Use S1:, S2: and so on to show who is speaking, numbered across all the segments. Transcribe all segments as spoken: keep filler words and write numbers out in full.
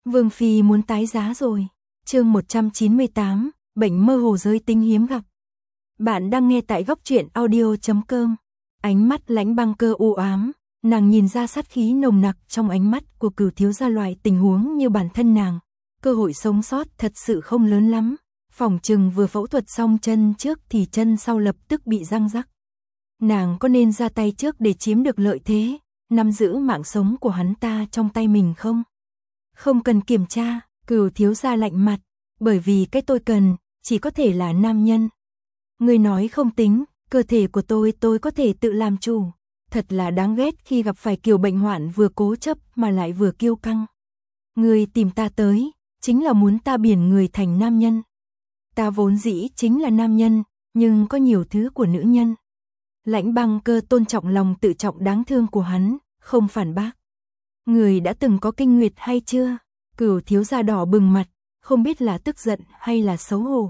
S1: Vương Phi muốn tái giá rồi. Chương một trăm chín mươi tám, bệnh mơ hồ giới tính hiếm gặp. Bạn đang nghe tại góc truyện audio chấm com. Ánh mắt Lãnh Băng Cơ u ám, nàng nhìn ra sát khí nồng nặc trong ánh mắt của Cửu thiếu gia. Loại tình huống như bản thân nàng, cơ hội sống sót thật sự không lớn lắm. Phỏng chừng vừa phẫu thuật xong chân trước thì chân sau lập tức bị răng rắc. Nàng có nên ra tay trước để chiếm được lợi thế, nắm giữ mạng sống của hắn ta trong tay mình không? Không cần kiểm tra, Cửu thiếu gia lạnh mặt, bởi vì cái tôi cần chỉ có thể là nam nhân. Ngươi nói không tính, cơ thể của tôi tôi có thể tự làm chủ. Thật là đáng ghét khi gặp phải kiểu bệnh hoạn vừa cố chấp mà lại vừa kiêu căng. Ngươi tìm ta tới, chính là muốn ta biển người thành nam nhân. Ta vốn dĩ chính là nam nhân, nhưng có nhiều thứ của nữ nhân. Lãnh Băng Cơ tôn trọng lòng tự trọng đáng thương của hắn, không phản bác. Người đã từng có kinh nguyệt hay chưa? Cửu thiếu gia đỏ bừng mặt, không biết là tức giận hay là xấu hổ.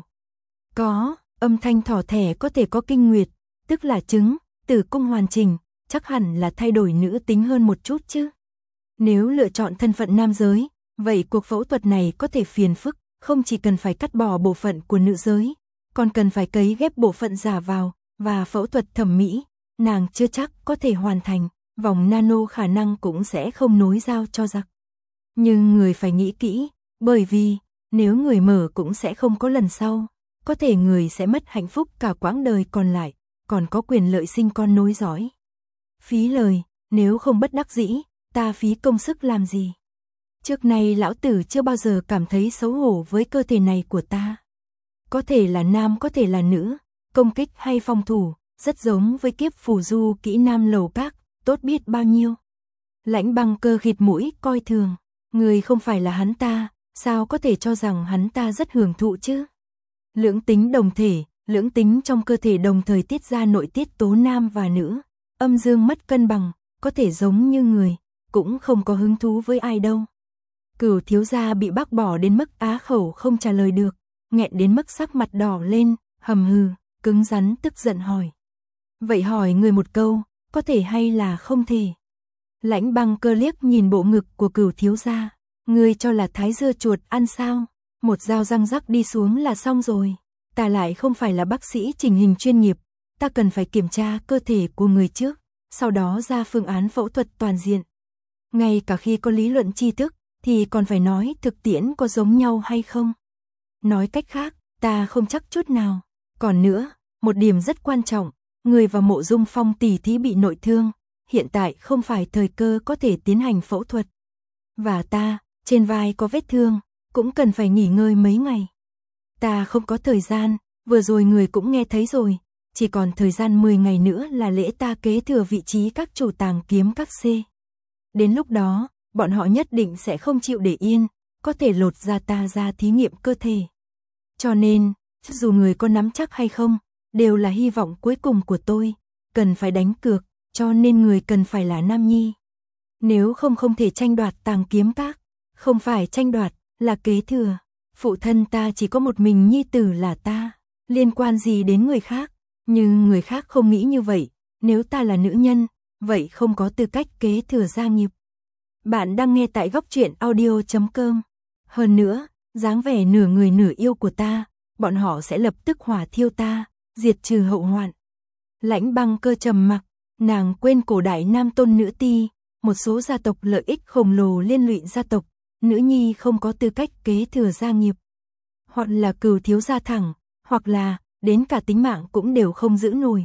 S1: Có, âm thanh thỏ thẻ có thể có kinh nguyệt, tức là trứng, tử cung hoàn chỉnh, chắc hẳn là thay đổi nữ tính hơn một chút chứ. Nếu lựa chọn thân phận nam giới, vậy cuộc phẫu thuật này có thể phiền phức, không chỉ cần phải cắt bỏ bộ phận của nữ giới, còn cần phải cấy ghép bộ phận giả vào, và phẫu thuật thẩm mỹ, nàng chưa chắc có thể hoàn thành, vòng nano khả năng cũng sẽ không nối giao cho giặc. Nhưng người phải nghĩ kỹ, bởi vì, nếu người mở cũng sẽ không có lần sau, có thể người sẽ mất hạnh phúc cả quãng đời còn lại, còn có quyền lợi sinh con nối dõi. Phí lời, nếu không bất đắc dĩ, ta phí công sức làm gì? Trước nay lão tử chưa bao giờ cảm thấy xấu hổ với cơ thể này của ta. Có thể là nam có thể là nữ, công kích hay phòng thủ, rất giống với kiếp phù du kỹ nam lầu các, tốt biết bao nhiêu. Lãnh Băng Cơ khịt mũi coi thường, người không phải là hắn ta, sao có thể cho rằng hắn ta rất hưởng thụ chứ? Lưỡng tính đồng thể, lưỡng tính trong cơ thể đồng thời tiết ra nội tiết tố nam và nữ, âm dương mất cân bằng, có thể giống như người, cũng không có hứng thú với ai đâu. Cửu thiếu gia bị bác bỏ đến mức á khẩu không trả lời được, nghẹn đến mức sắc mặt đỏ lên, hầm hừ, cứng rắn tức giận hỏi. Vậy hỏi người một câu, có thể hay là không thể? Lãnh Băng Cơ liếc nhìn bộ ngực của Cửu thiếu gia, ngươi cho là thái dưa chuột ăn sao? Một dao răng rắc đi xuống là xong rồi. Ta lại không phải là bác sĩ chỉnh hình chuyên nghiệp, ta cần phải kiểm tra cơ thể của người trước, sau đó ra phương án phẫu thuật toàn diện. Ngay cả khi có lý luận tri thức, thì còn phải nói thực tiễn có giống nhau hay không. Nói cách khác, ta không chắc chút nào. Còn nữa, một điểm rất quan trọng, người và Mộ Dung Phong tỷ thí bị nội thương, hiện tại không phải thời cơ có thể tiến hành phẫu thuật. Và ta, trên vai có vết thương, cũng cần phải nghỉ ngơi mấy ngày. Ta không có thời gian, vừa rồi người cũng nghe thấy rồi, chỉ còn thời gian mười ngày nữa là lễ ta kế thừa vị trí các chủ tàng kiếm các C. Đến lúc đó, bọn họ nhất định sẽ không chịu để yên, có thể lột ra ta ra thí nghiệm cơ thể. Cho nên, dù người có nắm chắc hay không, đều là hy vọng cuối cùng của tôi, cần phải đánh cược, cho nên người cần phải là nam nhi. Nếu không không thể tranh đoạt tàng kiếm các, không phải tranh đoạt, là kế thừa. Phụ thân ta chỉ có một mình nhi tử là ta, liên quan gì đến người khác, nhưng người khác không nghĩ như vậy, nếu ta là nữ nhân, vậy không có tư cách kế thừa gia nghiệp. Bạn đang nghe tại góc truyện audio chấm com. Hơn nữa, dáng vẻ nửa người nửa yêu của ta, bọn họ sẽ lập tức hỏa thiêu ta, diệt trừ hậu hoạn. Lãnh Băng Cơ trầm mặc, nàng quên cổ đại nam tôn nữ ti, một số gia tộc lợi ích khổng lồ liên lụy gia tộc, nữ nhi không có tư cách kế thừa gia nghiệp. Hoặc là Cửu thiếu gia thẳng, hoặc là, đến cả tính mạng cũng đều không giữ nổi.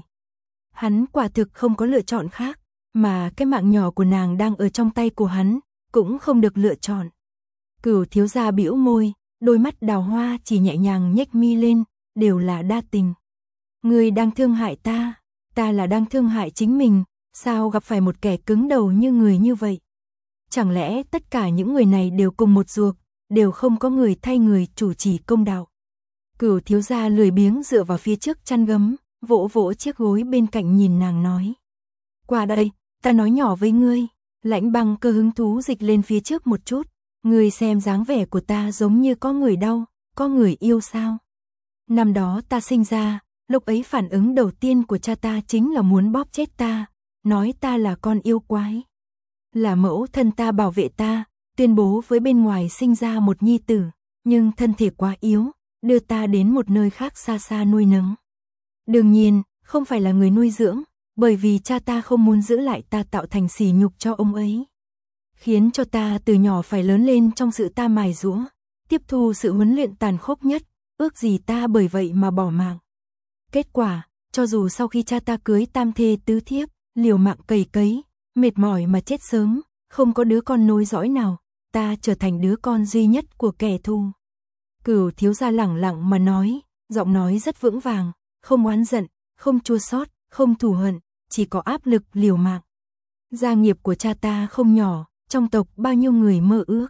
S1: Hắn quả thực không có lựa chọn khác, mà cái mạng nhỏ của nàng đang ở trong tay của hắn, cũng không được lựa chọn. Cửu thiếu gia bĩu môi, đôi mắt đào hoa chỉ nhẹ nhàng nhếch mi lên, đều là đa tình. Ngươi đang thương hại ta, ta là đang thương hại chính mình, sao gặp phải một kẻ cứng đầu như người như vậy? Chẳng lẽ tất cả những người này đều cùng một ruột, đều không có người thay người chủ trì công đạo? Cửu thiếu gia lười biếng dựa vào phía trước chăn gấm, vỗ vỗ chiếc gối bên cạnh nhìn nàng nói. Qua đây, ta nói nhỏ với ngươi. Lãnh Băng Cơ hứng thú dịch lên phía trước một chút. Ngươi xem dáng vẻ của ta giống như có người đau, có người yêu sao? Năm đó ta sinh ra, lúc ấy phản ứng đầu tiên của cha ta chính là muốn bóp chết ta, nói ta là con yêu quái. Là mẫu thân ta bảo vệ ta, tuyên bố với bên ngoài sinh ra một nhi tử, nhưng thân thể quá yếu, đưa ta đến một nơi khác xa xa nuôi nấng. Đương nhiên, không phải là người nuôi dưỡng, bởi vì cha ta không muốn giữ lại ta tạo thành sỉ nhục cho ông ấy. Khiến cho ta từ nhỏ phải lớn lên trong sự ta mài giũa, tiếp thu sự huấn luyện tàn khốc nhất, ước gì ta bởi vậy mà bỏ mạng. Kết quả, cho dù sau khi cha ta cưới tam thê tứ thiếp, liều mạng cày cấy, mệt mỏi mà chết sớm, không có đứa con nối dõi nào, ta trở thành đứa con duy nhất của kẻ thù. Cửu thiếu gia lẳng lặng mà nói, giọng nói rất vững vàng, không oán giận, không chua xót, không thù hận, chỉ có áp lực liều mạng. Gia nghiệp của cha ta không nhỏ, trong tộc bao nhiêu người mơ ước.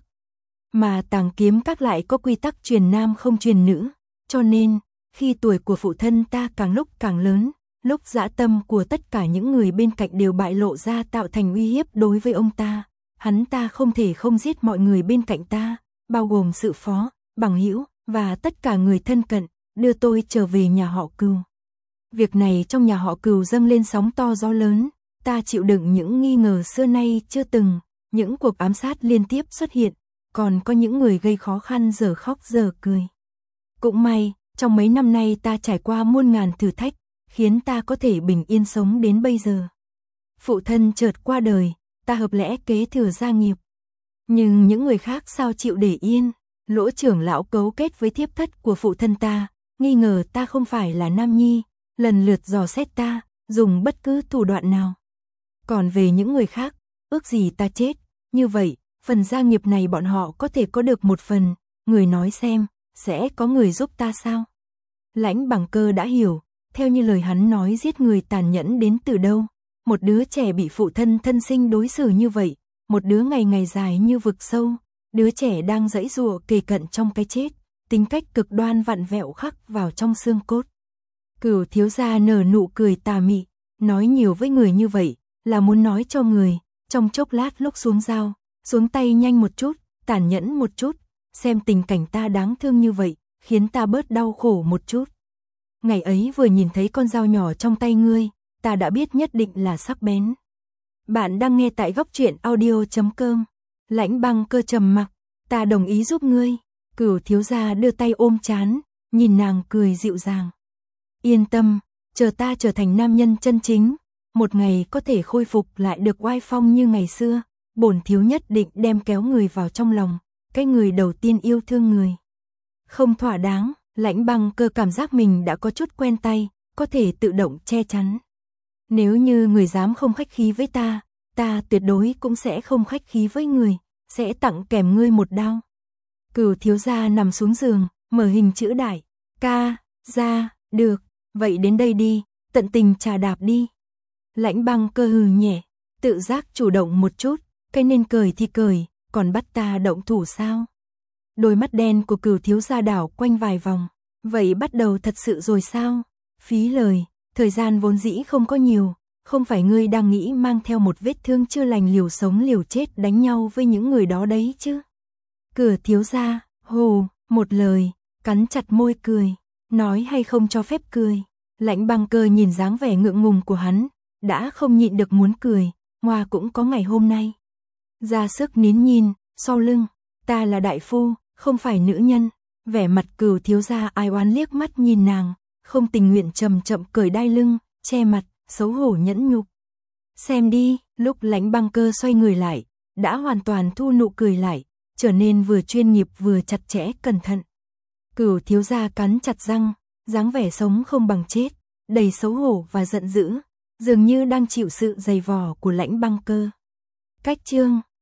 S1: Mà Tàng Kiếm Các lại có quy tắc truyền nam không truyền nữ, cho nên, khi tuổi của phụ thân ta càng lúc càng lớn, lúc dã tâm của tất cả những người bên cạnh đều bại lộ ra tạo thành uy hiếp đối với ông ta, hắn ta không thể không giết mọi người bên cạnh ta, bao gồm sự phó, bằng hữu và tất cả người thân cận, đưa tôi trở về nhà họ Cừu. Việc này trong nhà họ Cừu dâng lên sóng to gió lớn, ta chịu đựng những nghi ngờ xưa nay chưa từng, những cuộc ám sát liên tiếp xuất hiện, còn có những người gây khó khăn giờ khóc giờ cười. Cũng may, trong mấy năm nay ta trải qua muôn ngàn thử thách, khiến ta có thể bình yên sống đến bây giờ. Phụ thân chợt qua đời, ta hợp lẽ kế thừa gia nghiệp. Nhưng những người khác sao chịu để yên, Lỗ trưởng lão cấu kết với thiếp thất của phụ thân ta, nghi ngờ ta không phải là nam nhi, lần lượt dò xét ta, dùng bất cứ thủ đoạn nào. Còn về những người khác, ước gì ta chết, như vậy, phần gia nghiệp này bọn họ có thể có được một phần, người nói xem, sẽ có người giúp ta sao? Lãnh Bằng Cơ đã hiểu, theo như lời hắn nói giết người tàn nhẫn đến từ đâu, một đứa trẻ bị phụ thân thân sinh đối xử như vậy, một đứa ngày ngày dài như vực sâu, đứa trẻ đang giãy giụa kề cận trong cái chết, tính cách cực đoan vặn vẹo khắc vào trong xương cốt. Cửu thiếu gia nở nụ cười tà mị, nói nhiều với người như vậy, là muốn nói cho người, trong chốc lát lúc xuống dao, xuống tay nhanh một chút, tàn nhẫn một chút, xem tình cảnh ta đáng thương như vậy, khiến ta bớt đau khổ một chút. Ngày ấy vừa nhìn thấy con dao nhỏ trong tay ngươi, ta đã biết nhất định là sắc bén. Bạn đang nghe tại góc truyện audio chấm com. Lãnh Băng Cơ trầm mặc, ta đồng ý giúp ngươi. Cửu thiếu gia đưa tay ôm trán, nhìn nàng cười dịu dàng. Yên tâm, chờ ta trở thành nam nhân chân chính, một ngày có thể khôi phục lại được oai phong như ngày xưa, bổn thiếu nhất định đem kéo người vào trong lòng, cái người đầu tiên yêu thương người. Không thỏa đáng, Lãnh Băng Cơ cảm giác mình đã có chút quen tay, có thể tự động che chắn. Nếu như người dám không khách khí với ta, ta tuyệt đối cũng sẽ không khách khí với người, sẽ tặng kèm ngươi một đao. Cửu thiếu gia nằm xuống giường, mở hình chữ đại, ca, ra, được, vậy đến đây đi, tận tình trà đạp đi. Lãnh Băng Cơ hừ nhẹ, tự giác chủ động một chút, cái nên cười thì cười, còn bắt ta động thủ sao? Đôi mắt đen của Cửu thiếu gia đảo quanh vài vòng, vậy bắt đầu thật sự rồi sao? Phí lời, thời gian vốn dĩ không có nhiều, không phải ngươi đang nghĩ mang theo một vết thương chưa lành liều sống liều chết đánh nhau với những người đó đấy chứ? Cửu thiếu gia, hù, một lời, cắn chặt môi cười, nói hay không cho phép cười. Lãnh Băng Cơ nhìn dáng vẻ ngượng ngùng của hắn, đã không nhịn được muốn cười, ngoa cũng có ngày hôm nay. Ra sức nín nhìn, sau lưng, ta là đại phu, không phải nữ nhân. Vẻ mặt Cửu thiếu gia ai oán liếc mắt nhìn nàng, không tình nguyện chậm chậm cởi đai lưng, che mặt, xấu hổ nhẫn nhục. Xem đi, lúc Lãnh Băng Cơ xoay người lại, đã hoàn toàn thu nụ cười lại, trở nên vừa chuyên nghiệp vừa chặt chẽ cẩn thận. Cửu thiếu gia cắn chặt răng, dáng vẻ sống không bằng chết, đầy xấu hổ và giận dữ, dường như đang chịu sự giày vò của Lãnh Băng Cơ. Cách chương